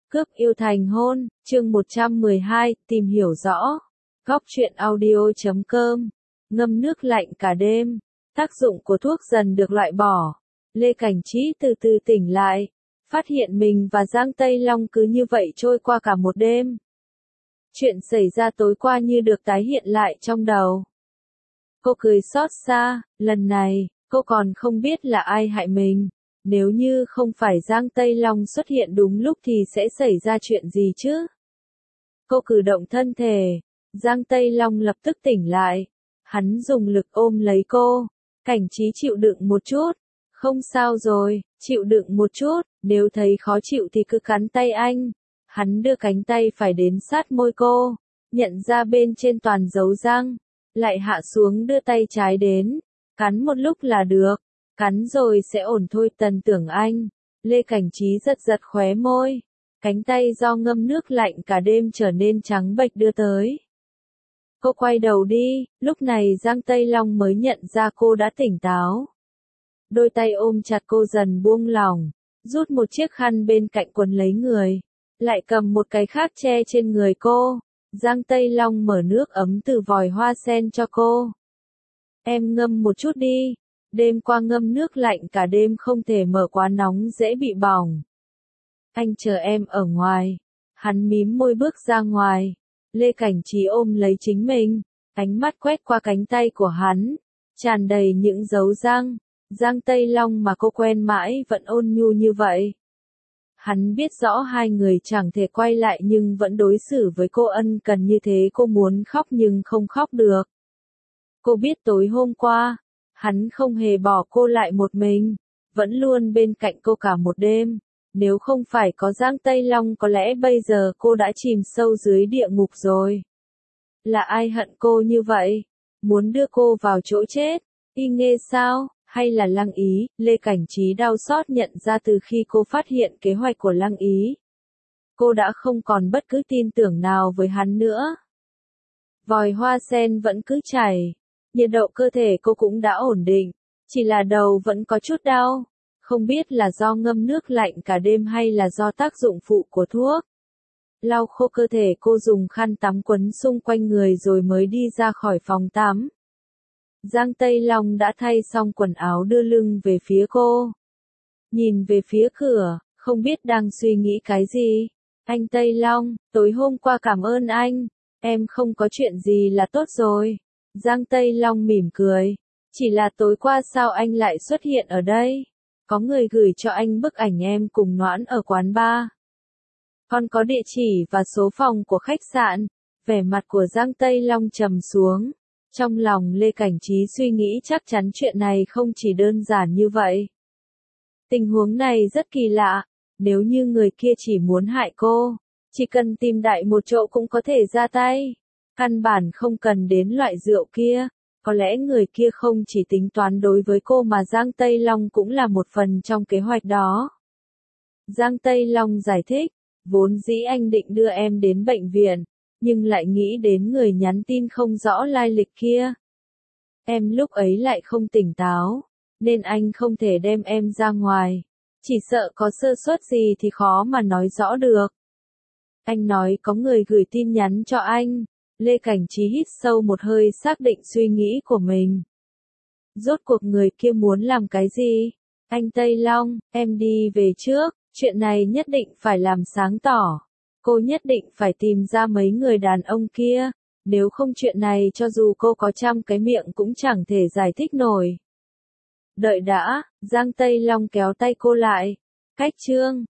Cướp yêu thành hôn, chương 112, tìm hiểu rõ. Góc truyện audio.com. Ngâm nước lạnh cả đêm. Tác dụng của thuốc dần được loại bỏ. Lê Cảnh Trí từ từ tỉnh lại. Phát hiện mình và Giang Tây Long cứ như vậy trôi qua cả một đêm. Chuyện xảy ra tối qua như được tái hiện lại trong đầu. Cô cười xót xa, lần này, cô còn không biết là ai hại mình. Nếu như không phải Giang Tây Long xuất hiện đúng lúc thì sẽ xảy ra chuyện gì chứ? Cô cử động thân thể. Giang Tây Long lập tức tỉnh lại. Hắn dùng lực ôm lấy cô. Cảnh Trí chịu đựng một chút. Không sao rồi, chịu đựng một chút, nếu thấy khó chịu thì cứ cắn tay anh. Hắn đưa cánh tay phải đến sát môi cô. Nhận ra bên trên toàn dấu răng. Lại hạ xuống đưa tay trái đến. Cắn một lúc là được. Cắn rồi sẽ ổn thôi Tần Tưởng Anh. Lê Cảnh Trí giật giật khóe môi. Cánh tay do ngâm nước lạnh cả đêm trở nên trắng bệch đưa tới. Cô quay đầu đi, lúc này Giang Tây Long mới nhận ra cô đã tỉnh táo. Đôi tay ôm chặt cô dần buông lỏng, rút một chiếc khăn bên cạnh quấn lấy người. Lại cầm một cái khác che trên người cô. Giang Tây Long mở nước ấm từ vòi hoa sen cho cô. Em ngâm một chút đi. Đêm qua ngâm nước lạnh cả đêm không thể mở quá nóng dễ bị bỏng. Anh chờ em ở ngoài. Hắn mím môi bước ra ngoài. Lê Cảnh Trí ôm lấy chính mình. Ánh mắt quét qua cánh tay của hắn. Tràn đầy những dấu răng. Giang Tây Long mà cô quen mãi vẫn ôn nhu như vậy. Hắn biết rõ hai người chẳng thể quay lại nhưng vẫn đối xử với cô ân cần như thế. Cô muốn khóc nhưng không khóc được. Cô biết tối hôm qua, hắn không hề bỏ cô lại một mình, vẫn luôn bên cạnh cô cả một đêm. Nếu không phải có Giang Tây Long có lẽ bây giờ cô đã chìm sâu dưới địa ngục rồi. Là ai hận cô như vậy? Muốn đưa cô vào chỗ chết? Y Nghê sao? Hay là Lăng Ý? Lê Cảnh Trí đau xót nhận ra từ khi cô phát hiện kế hoạch của Lăng Ý. Cô đã không còn bất cứ tin tưởng nào với hắn nữa. Vòi hoa sen vẫn cứ chảy. Nhiệt độ cơ thể cô cũng đã ổn định, chỉ là đầu vẫn có chút đau, không biết là do ngâm nước lạnh cả đêm hay là do tác dụng phụ của thuốc. Lau khô cơ thể cô dùng khăn tắm quấn xung quanh người rồi mới đi ra khỏi phòng tắm. Giang Tây Long đã thay xong quần áo đưa lưng về phía cô. Nhìn về phía cửa, không biết đang suy nghĩ cái gì. Anh Tây Long, tối hôm qua cảm ơn anh, em không có chuyện gì là tốt rồi. Giang Tây Long mỉm cười. Chỉ là tối qua sao anh lại xuất hiện ở đây? Có người gửi cho anh bức ảnh em cùng Noãn ở quán bar. Còn có địa chỉ và số phòng của khách sạn. Vẻ mặt của Giang Tây Long trầm xuống. Trong lòng Lê Cảnh Trí suy nghĩ chắc chắn chuyện này không chỉ đơn giản như vậy. Tình huống này rất kỳ lạ. Nếu như người kia chỉ muốn hại cô, chỉ cần tìm đại một chỗ cũng có thể ra tay. Căn bản không cần đến loại rượu kia, có lẽ người kia không chỉ tính toán đối với cô mà Giang Tây Long cũng là một phần trong kế hoạch đó. Giang Tây Long giải thích, vốn dĩ anh định đưa em đến bệnh viện, nhưng lại nghĩ đến người nhắn tin không rõ lai lịch kia. Em lúc ấy lại không tỉnh táo, nên anh không thể đem em ra ngoài, chỉ sợ có sơ suất gì thì khó mà nói rõ được. Anh nói có người gửi tin nhắn cho anh. Lê Cảnh Trí hít sâu một hơi xác định suy nghĩ của mình. Rốt cuộc người kia muốn làm cái gì? Anh Tây Long, em đi về trước, chuyện này nhất định phải làm sáng tỏ. Cô nhất định phải tìm ra mấy người đàn ông kia, nếu không chuyện này cho dù cô có trăm cái miệng cũng chẳng thể giải thích nổi. Đợi đã, Giang Tây Long kéo tay cô lại. Cách chương